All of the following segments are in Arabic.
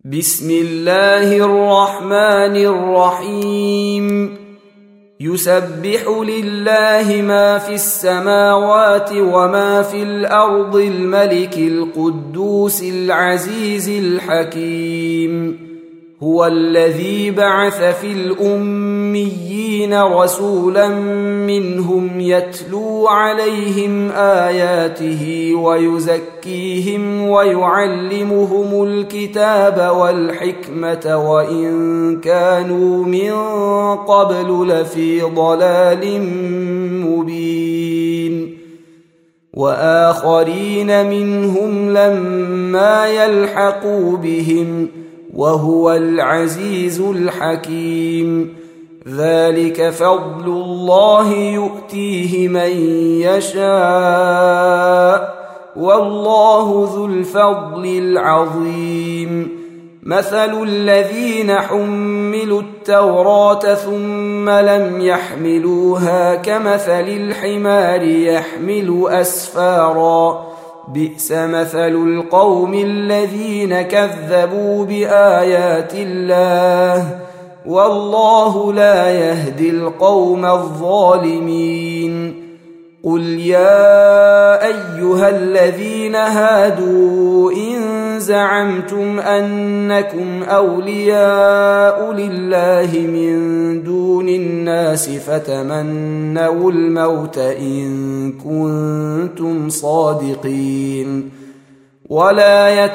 بسم الله الرحمن الرحيم يسبح لله ما في السماوات وما في الأرض الملك القدوس العزيز الحكيم هو الذي بعث في الأميين رسولا منهم يتلو عليهم آياته ويزكيهم ويعلمهم الكتاب والحكمة وإن كانوا من قبل لفي ضلال مبين وآخرين منهم لما يلحقوا بهم وهو العزيز الحكيم ذلك فضل الله يؤتيه من يشاء والله ذو الفضل العظيم مثل الذين حملوا التوراة ثم لم يحملوها كمثل الحمار يحمل أسفارا بئس مثل القوم الذين كذبوا بآيات الله والله لا يهدي القوم الظالمين قل يا أيها الذين هادوا إن زعمتم أنكم أولياء لله من دون الناس فتمنوا الموت إن كنتم صادقين ولا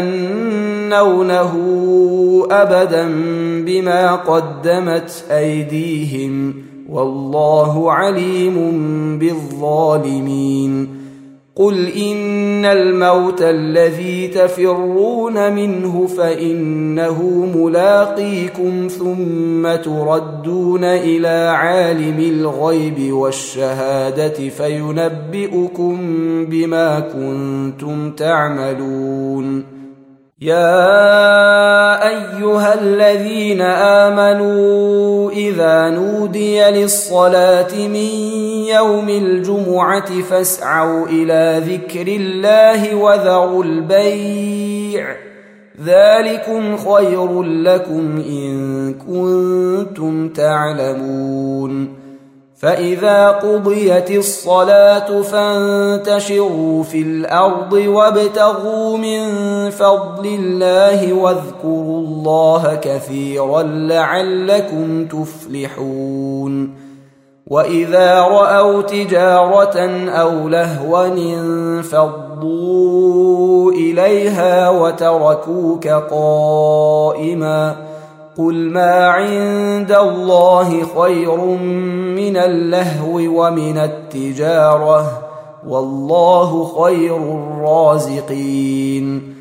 يتمنونه أبدا بما قدمت أيديهم والله عليم بالظالمين قل إن الموت الذي تفرون منه فإنه ملاقيكم ثم تردون إلى عالم الغيب والشهادة فينبئكم بما كنتم تعملون يا أيها الذين آمنوا إذا نودي للصلاة من يوم الجمعة فاسعوا إلى ذكر الله وذروا البيع ذلكم خير لكم إن كنتم تعلمون فإذا قضيت الصلاة فانتشروا في الأرض وابتغوا من فضل الله واذكروا الله كثيرا لعلكم تفلحون وإذا رأوا تجارة أو لهوا انفضوا إليها وتركوك قائما قل ما عند الله خير من اللهو ومن التجارة والله خير الرازقين